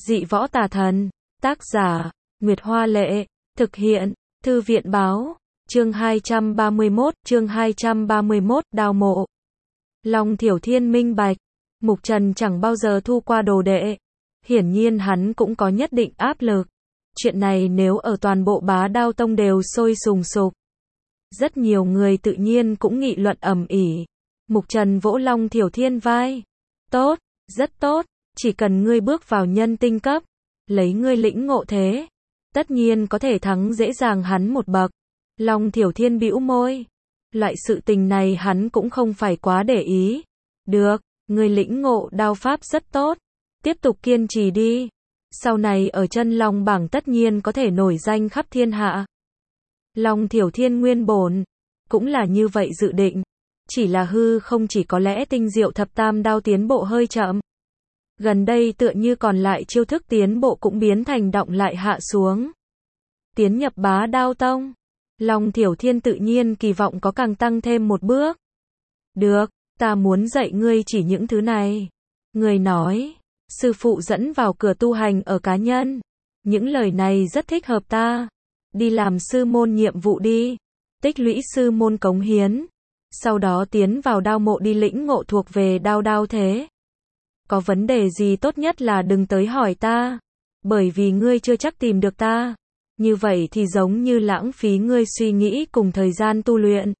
Dị võ tà thần. Tác giả, Nguyệt Hoa Lệ. Thực hiện, Thư viện Báo. Chương 231, Đao mộ. Long Thiểu Thiên minh bạch. Mục Trần chẳng bao giờ thu qua đồ đệ. Hiển nhiên hắn cũng có nhất định áp lực. Chuyện này nếu ở toàn bộ Bá Đao Tông đều sôi sùng sục. Rất nhiều người tự nhiên cũng nghị luận ầm ĩ. Mục Trần vỗ Long Thiểu Thiên vai. Tốt, rất tốt, chỉ cần ngươi bước vào nhân tinh cấp, lấy ngươi lĩnh ngộ thế, tất nhiên có thể thắng dễ dàng hắn một bậc. Long Thiểu Thiên bĩu môi. Loại sự tình này hắn cũng không phải quá để ý. Được, ngươi lĩnh ngộ đao pháp rất tốt. Tiếp tục kiên trì đi. Sau này ở chân long bảng tất nhiên có thể nổi danh khắp thiên hạ. Long Thiểu Thiên nguyên bổn cũng là như vậy dự định. Chỉ là hư không chỉ có lẽ tinh diệu thập tam đao tiến bộ hơi chậm. Gần đây tựa như còn lại chiêu thức tiến bộ cũng biến thành động lại hạ xuống. Tiến nhập Bá Đao Tông, Long Thiểu Thiên tự nhiên kỳ vọng có càng tăng thêm một bước. Được, ta muốn dạy ngươi chỉ những thứ này. Người nói, sư phụ dẫn vào cửa tu hành ở cá nhân. Những lời này rất thích hợp ta. Đi làm sư môn nhiệm vụ đi. Tích lũy sư môn cống hiến. Sau đó tiến vào đao mộ đi lĩnh ngộ thuộc về đao thế. Có vấn đề gì tốt nhất là đừng tới hỏi ta. Bởi vì ngươi chưa chắc tìm được ta. Như vậy thì giống như lãng phí ngươi suy nghĩ cùng thời gian tu luyện.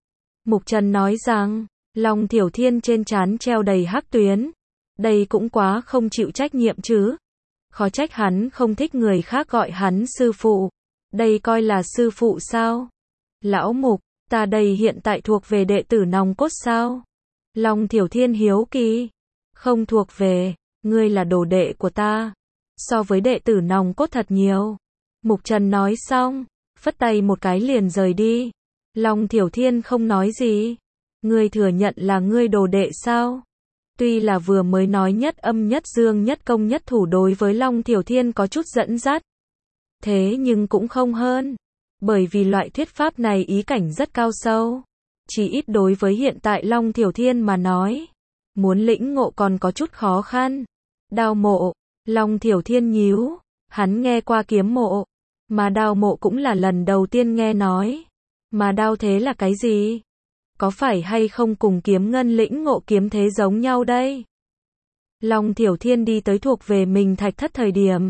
Mục Trần nói rằng, Long Thiểu Thiên trên trán treo đầy hắc tuyến. Đây cũng quá không chịu trách nhiệm chứ. Khó trách hắn không thích người khác gọi hắn sư phụ. Đây coi là sư phụ sao? Lão Mục, ta đây hiện tại thuộc về đệ tử nòng cốt sao? Long Thiểu Thiên hiếu kỳ. Không thuộc về, ngươi là đồ đệ của ta. So với đệ tử nòng cốt thật nhiều. Mục Trần nói xong, phất tay một cái liền rời đi. Long Thiểu Thiên không nói gì. Ngươi thừa nhận là ngươi đồ đệ sao? Tuy là vừa mới nói nhất âm nhất dương nhất công nhất thủ đối với Long Thiểu Thiên có chút dẫn dắt. Thế nhưng cũng không hơn. Bởi vì loại thuyết pháp này ý cảnh rất cao sâu. Chỉ ít đối với hiện tại Long Thiểu Thiên mà nói. Muốn lĩnh ngộ còn có chút khó khăn. Đao mộ, Long Thiểu Thiên nhíu. Hắn nghe qua kiếm mộ. Mà đao mộ cũng là lần đầu tiên nghe nói. Mà đao thế là cái gì? Có phải hay không cùng kiếm ngân lĩnh ngộ kiếm thế giống nhau đây? Long Thiểu Thiên đi tới thuộc về mình thạch thất thời điểm.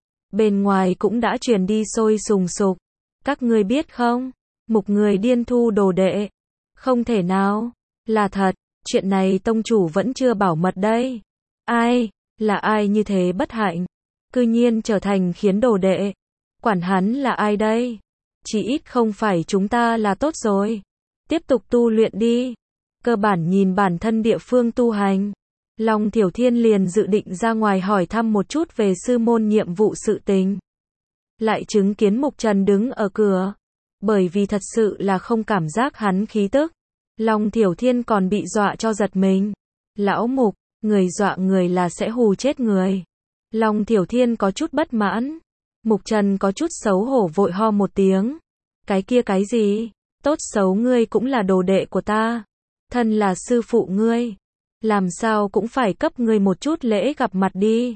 Bên ngoài cũng đã truyền đi sôi sùng sục. Các ngươi biết không? Mục người điên thu đồ đệ. Không thể nào. Là thật. Chuyện này tông chủ vẫn chưa bảo mật đây. Ai? Là ai như thế bất hạnh? Cư nhiên trở thành khiến đồ đệ. Quản hắn là ai đây? Chỉ ít không phải chúng ta là tốt rồi. Tiếp tục tu luyện đi. Cơ bản nhìn bản thân địa phương tu hành. Long Thiểu Thiên liền dự định ra ngoài hỏi thăm một chút về sư môn nhiệm vụ sự tình. Lại chứng kiến Mục Trần đứng ở cửa. Bởi vì thật sự là không cảm giác hắn khí tức. Long Thiểu Thiên còn bị dọa cho giật mình. Lão Mục, người dọa người là sẽ hù chết người. Long Thiểu Thiên có chút bất mãn. Mục Trần có chút xấu hổ vội ho một tiếng. Cái kia cái gì? Tốt xấu ngươi cũng là đồ đệ của ta. Thân là sư phụ ngươi. Làm sao cũng phải cấp ngươi một chút lễ gặp mặt đi.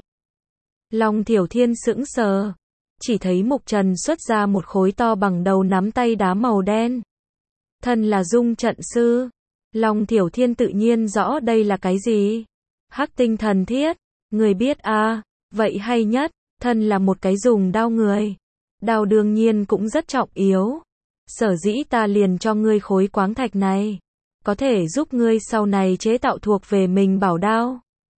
Long Thiểu Thiên sững sờ. Chỉ thấy Mục Trần xuất ra một khối to bằng đầu nắm tay đá màu đen. Thân là dung trận sư. Long Thiểu Thiên tự nhiên rõ đây là cái gì. Hắc tinh thần thiết. Người biết à, vậy hay nhất. Thân là một cái dùng đao người. Đao đương nhiên cũng rất trọng yếu. Sở dĩ ta liền cho ngươi khối quáng thạch này. Có thể giúp ngươi sau này chế tạo thuộc về mình bảo đao.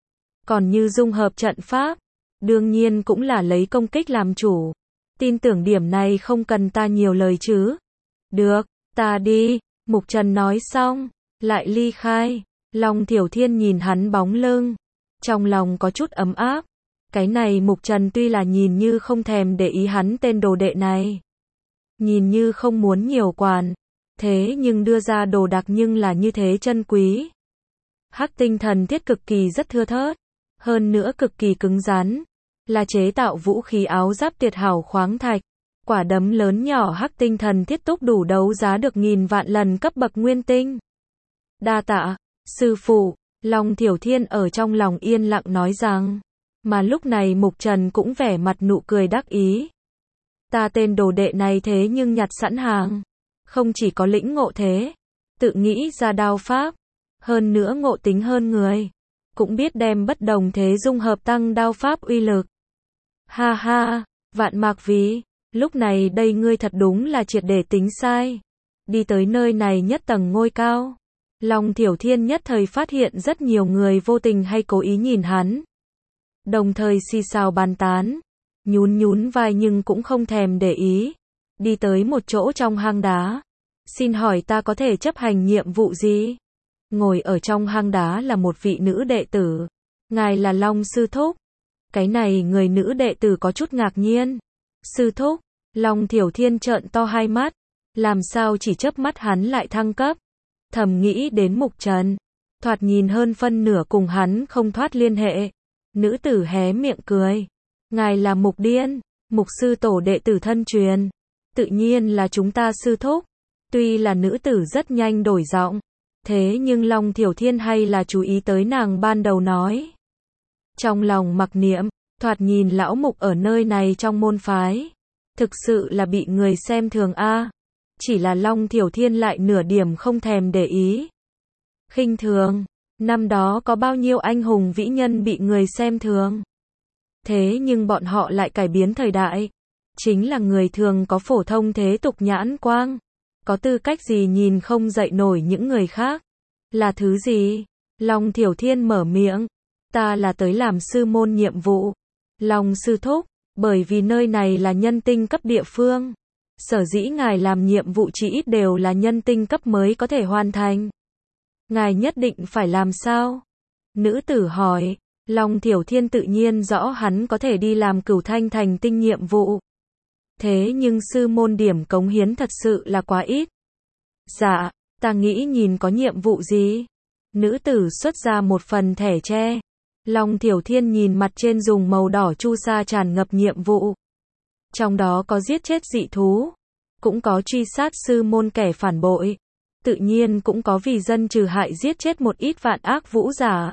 Còn như dung hợp trận pháp. Đương nhiên cũng là lấy công kích làm chủ. Tin tưởng điểm này không cần ta nhiều lời chứ. Được, ta đi. Mục Trần nói xong. Lại ly khai. Long Thiểu Thiên nhìn hắn bóng lưng. Trong lòng có chút ấm áp. Cái này Mục Trần tuy là nhìn như không thèm để ý hắn tên đồ đệ này. Nhìn như không muốn nhiều quản. Thế nhưng đưa ra đồ đạc nhưng là như thế chân quý. Hắc tinh thần thiết cực kỳ rất thưa thớt. Hơn nữa cực kỳ cứng rắn. Là chế tạo vũ khí áo giáp tuyệt hảo khoáng thạch. Quả đấm lớn nhỏ hắc tinh thần thiết túc đủ đấu giá được nghìn vạn lần cấp bậc nguyên tinh. Đa tạ, sư phụ. Long Thiểu Thiên ở trong lòng yên lặng nói rằng. Mà lúc này Mục Trần cũng vẻ mặt nụ cười đắc ý. Ta tên đồ đệ này thế nhưng nhặt sẵn hàng. Không chỉ có lĩnh ngộ thế, tự nghĩ ra đao pháp, hơn nữa ngộ tính hơn người. Cũng biết đem bất đồng thế dung hợp tăng đao pháp uy lực. Ha ha, Vạn Mạc Ví, lúc này đây ngươi thật đúng là triệt để tính sai. Đi tới nơi này nhất tầng ngôi cao. Long Thiểu Thiên nhất thời phát hiện rất nhiều người vô tình hay cố ý nhìn hắn. Đồng thời xì xào bàn tán, nhún nhún vai nhưng cũng không thèm để ý. Đi tới một chỗ trong hang đá. Xin hỏi ta có thể chấp hành nhiệm vụ gì? Ngồi ở trong hang đá là một vị nữ đệ tử. Ngài là Long Sư Thúc. Cái này người nữ đệ tử có chút ngạc nhiên. Sư Thúc, Long Thiểu Thiên trợn to hai mắt. Làm sao chỉ chớp mắt hắn lại thăng cấp? Thầm nghĩ đến Mục Trần. Thoạt nhìn hơn phân nửa cùng hắn không thoát liên hệ. Nữ tử hé miệng cười. Ngài là Mục Điên, Mục Sư Tổ đệ tử thân truyền. Tự nhiên là chúng ta Sư Thúc. Tuy là nữ tử rất nhanh đổi giọng. Thế nhưng Long Thiểu Thiên hay là chú ý tới nàng ban đầu nói. Trong lòng mặc niệm, thoạt nhìn lão Mục ở nơi này trong môn phái. Thực sự là bị người xem thường a. Chỉ là Long Thiểu Thiên lại nửa điểm không thèm để ý. Khinh thường, năm đó có bao nhiêu anh hùng vĩ nhân bị người xem thường. Thế nhưng bọn họ lại cải biến thời đại. Chính là người thường có phổ thông thế tục nhãn quang. Có tư cách gì nhìn không dậy nổi những người khác? Là thứ gì? Long Thiểu Thiên mở miệng. Ta là tới làm sư môn nhiệm vụ. Long Sư Thúc, bởi vì nơi này là nhân tinh cấp địa phương. Sở dĩ ngài làm nhiệm vụ chỉ ít đều là nhân tinh cấp mới có thể hoàn thành. Ngài nhất định phải làm sao? Nữ tử hỏi. Long Thiểu Thiên tự nhiên rõ hắn có thể đi làm Cửu Thanh Thành tinh nhiệm vụ. Thế nhưng sư môn điểm cống hiến thật sự là quá ít. Dạ, ta nghĩ nhìn có nhiệm vụ gì? Nữ tử xuất ra một phần thẻ tre. Long Thiểu Thiên nhìn mặt trên dùng màu đỏ chu sa tràn ngập nhiệm vụ. Trong đó có giết chết dị thú, cũng có truy sát sư môn kẻ phản bội, tự nhiên cũng có vì dân trừ hại giết chết một ít vạn ác vũ giả.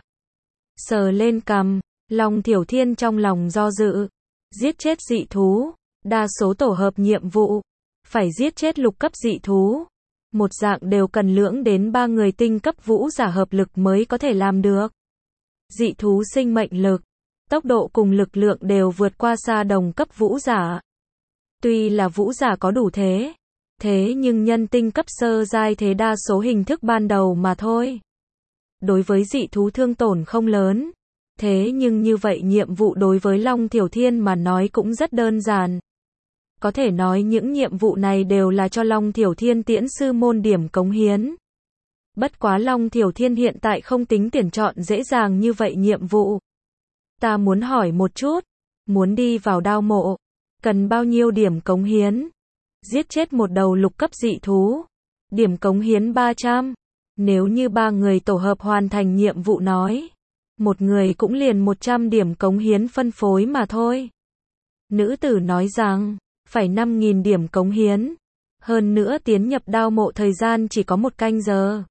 Sờ lên cằm, Long Thiểu Thiên trong lòng do dự. Giết chết dị thú, đa số tổ hợp nhiệm vụ, phải giết chết lục cấp dị thú. Một dạng đều cần lưỡng đến 3 người tinh cấp vũ giả hợp lực mới có thể làm được. Dị thú sinh mệnh lực, tốc độ cùng lực lượng đều vượt qua xa đồng cấp vũ giả. Tuy là vũ giả có đủ thế nhưng nhân tinh cấp sơ giai thế đa số hình thức ban đầu mà thôi. Đối với dị thú thương tổn không lớn. Thế nhưng như vậy nhiệm vụ đối với Long Thiểu Thiên mà nói cũng rất đơn giản. Có thể nói những nhiệm vụ này đều là cho Long Thiểu Thiên tiễn sư môn điểm cống hiến. Bất quá Long Thiểu Thiên hiện tại không tính tuyển chọn dễ dàng như vậy nhiệm vụ. Ta muốn hỏi một chút, muốn đi vào đao mộ, cần bao nhiêu điểm cống hiến? Giết chết một đầu lục cấp dị thú, điểm cống hiến 300. Nếu như 3 người tổ hợp hoàn thành nhiệm vụ nói, một người cũng liền 100 điểm cống hiến phân phối mà thôi. Nữ tử nói rằng, phải 5.000 điểm cống hiến. Hơn nữa tiến nhập đao mộ thời gian chỉ có 1 canh giờ.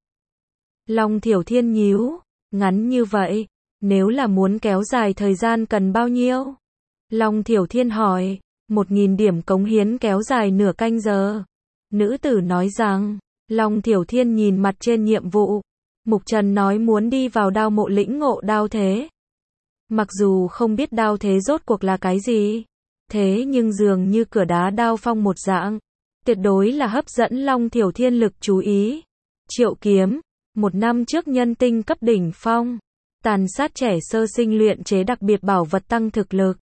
Long Thiểu Thiên nhíu, ngắn như vậy, nếu là muốn kéo dài thời gian cần bao nhiêu? Long Thiểu Thiên hỏi, 1.000 điểm cống hiến kéo dài nửa canh giờ. Nữ tử nói rằng, Long Thiểu Thiên nhìn mặt trên nhiệm vụ. Mục Trần nói muốn đi vào đao mộ lĩnh ngộ đao thế. Mặc dù không biết đao thế rốt cuộc là cái gì, thế nhưng dường như cửa đá đao phong một dạng, tuyệt đối là hấp dẫn Long Thiểu Thiên lực chú ý. Triệu kiếm, 1 năm trước nhân tinh cấp đỉnh phong, tàn sát trẻ sơ sinh luyện chế đặc biệt bảo vật tăng thực lực.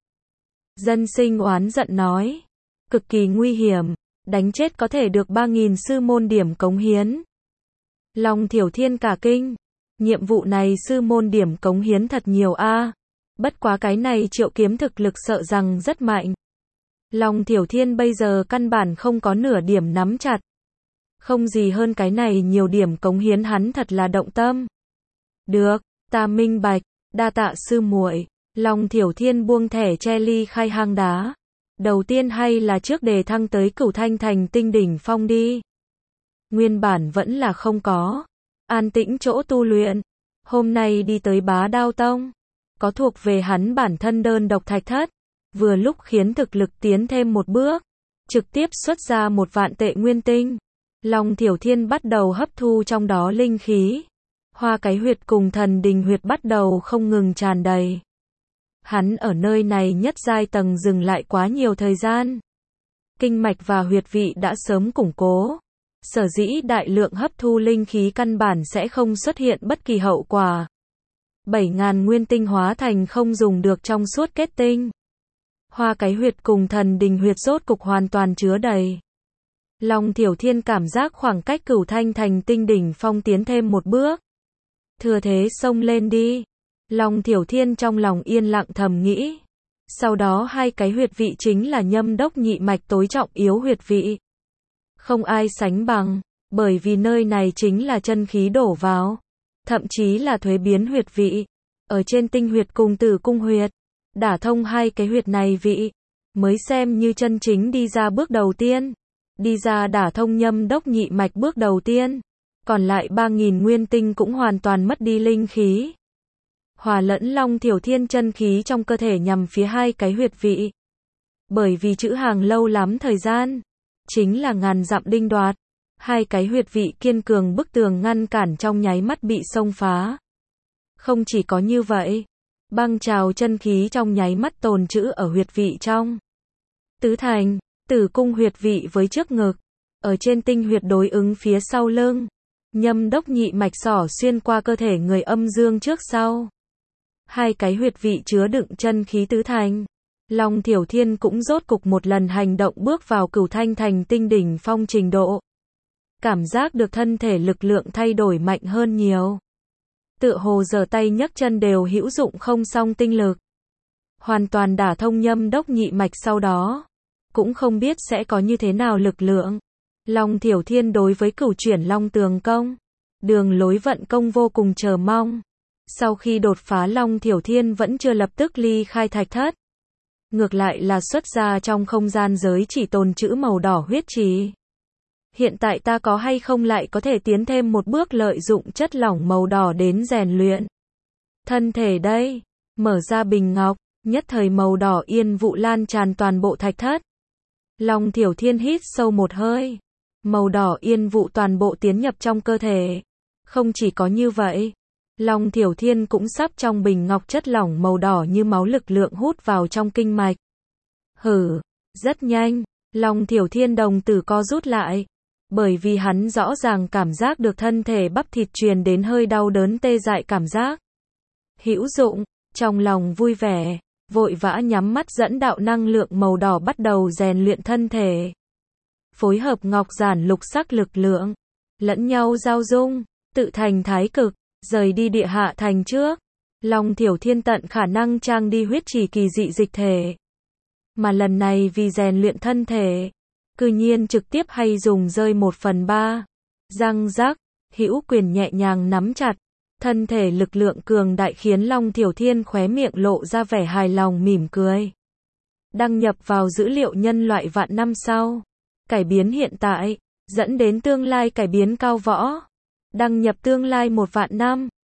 Dân sinh oán giận nói, cực kỳ nguy hiểm, đánh chết có thể được 3.000 sư môn điểm cống hiến. Long Thiểu Thiên cả kinh, nhiệm vụ này sư môn điểm cống hiến thật nhiều a. Bất quá cái này triệu kiếm thực lực sợ rằng rất mạnh. Long Thiểu Thiên bây giờ căn bản không có nửa điểm nắm chặt. Không gì hơn cái này nhiều điểm cống hiến hắn thật là động tâm. Được, ta minh bạch, đa tạ sư muội. Long Thiểu Thiên buông thẻ che ly khai hang đá. Đầu tiên hay là trước đề thăng tới Cửu Thanh Thành tinh đỉnh phong đi. Nguyên bản vẫn là không có. An tĩnh chỗ tu luyện. Hôm nay đi tới Bá Đao Tông. có thuộc về hắn bản thân đơn độc thạch thất, vừa lúc khiến thực lực tiến thêm một bước, trực tiếp xuất ra 1.000 tệ nguyên tinh. Long Thiểu Thiên bắt đầu hấp thu trong đó linh khí. Hoa cái huyệt cùng thần đình huyệt bắt đầu không ngừng tràn đầy. Hắn ở nơi này nhất giai tầng dừng lại quá nhiều thời gian. Kinh mạch và huyệt vị đã sớm củng cố. Sở dĩ đại lượng hấp thu linh khí căn bản sẽ không xuất hiện bất kỳ hậu quả. 7.000 nguyên tinh hóa thành không dùng được trong suốt kết tinh. Hoa cái huyệt cùng thần đình huyệt rốt cục hoàn toàn chứa đầy. Long Thiểu Thiên cảm giác khoảng cách Cửu Thanh Thành Tinh đỉnh phong tiến thêm một bước. Thừa thế xông lên đi. Long Thiểu Thiên trong lòng yên lặng thầm nghĩ. Sau đó hai cái huyệt vị chính là nhâm đốc nhị mạch tối trọng yếu huyệt vị. Không ai sánh bằng, bởi vì nơi này chính là chân khí đổ vào. Thậm chí là thuế biến huyệt vị. Ở trên tinh huyệt cùng tử cung huyệt. Đả thông hai cái huyệt này vị. Mới xem như chân chính đi ra bước đầu tiên. Đi ra đả thông nhâm đốc nhị mạch bước đầu tiên. Còn lại 3.000 nguyên tinh cũng hoàn toàn mất đi linh khí. Hòa lẫn Long Thiểu Thiên chân khí trong cơ thể nhằm phía hai cái huyệt vị. Bởi vì trữ hàng lâu lắm thời gian. Chính là ngàn dặm đinh đoạt. Hai cái huyệt vị kiên cường bức tường ngăn cản trong nháy mắt bị xông phá. Không chỉ có như vậy. Băng trào chân khí trong nháy mắt tồn trữ ở huyệt vị trong. Tứ thành, tử cung huyệt vị với trước ngực. Ở trên tinh huyệt đối ứng phía sau lưng. Nhâm đốc nhị mạch xỏ xuyên qua cơ thể người âm dương trước sau. Hai cái huyệt vị chứa đựng chân khí tứ thành. Long Thiểu Thiên cũng rốt cục một lần hành động bước vào Cửu Thanh Thành Tinh đỉnh phong trình độ. Cảm giác được thân thể lực lượng thay đổi mạnh hơn nhiều. Tựa hồ giở tay nhấc chân đều hữu dụng không song tinh lực. Hoàn toàn đả thông nhâm đốc nhị mạch sau đó. Cũng không biết sẽ có như thế nào lực lượng. Long Thiểu Thiên đối với cửu chuyển long tường công. Đường lối vận công vô cùng chờ mong. Sau khi đột phá Long Thiểu Thiên vẫn chưa lập tức ly khai thạch thất. Ngược lại là xuất ra trong không gian giới chỉ tồn trữ màu đỏ huyết trì. Hiện tại ta có hay không lại có thể tiến thêm một bước lợi dụng chất lỏng màu đỏ đến rèn luyện. Thân thể đây, mở ra bình ngọc, nhất thời màu đỏ yên vụ lan tràn toàn bộ thạch thất. Long Thiểu Thiên hít sâu một hơi. Màu đỏ yên vụ toàn bộ tiến nhập trong cơ thể. Không chỉ có như vậy. Long Thiểu Thiên cũng sắp trong bình ngọc chất lỏng màu đỏ như máu lực lượng hút vào trong kinh mạch. Rất nhanh, Long Thiểu Thiên đồng tử co rút lại. Bởi vì hắn rõ ràng cảm giác được thân thể bắp thịt truyền đến hơi đau đớn tê dại cảm giác. Hữu dụng, trong lòng vui vẻ, vội vã nhắm mắt dẫn đạo năng lượng màu đỏ bắt đầu rèn luyện thân thể. Phối hợp ngọc giản lục sắc lực lượng, lẫn nhau giao dung, tự thành thái cực. Rời đi địa hạ thành trước, Long Thiểu Thiên tận khả năng trang đi huyết trì kỳ dị dịch thể. Mà lần này vì rèn luyện thân thể, cư nhiên trực tiếp hay dùng rơi 1/3. Răng rắc, hữu quyền nhẹ nhàng nắm chặt, thân thể lực lượng cường đại khiến Long Thiểu Thiên khóe miệng lộ ra vẻ hài lòng mỉm cười. Đăng nhập vào dữ liệu nhân loại vạn năm sau, cải biến hiện tại, dẫn đến tương lai cải biến cao võ. Đăng nhập tương lai 1 vạn năm.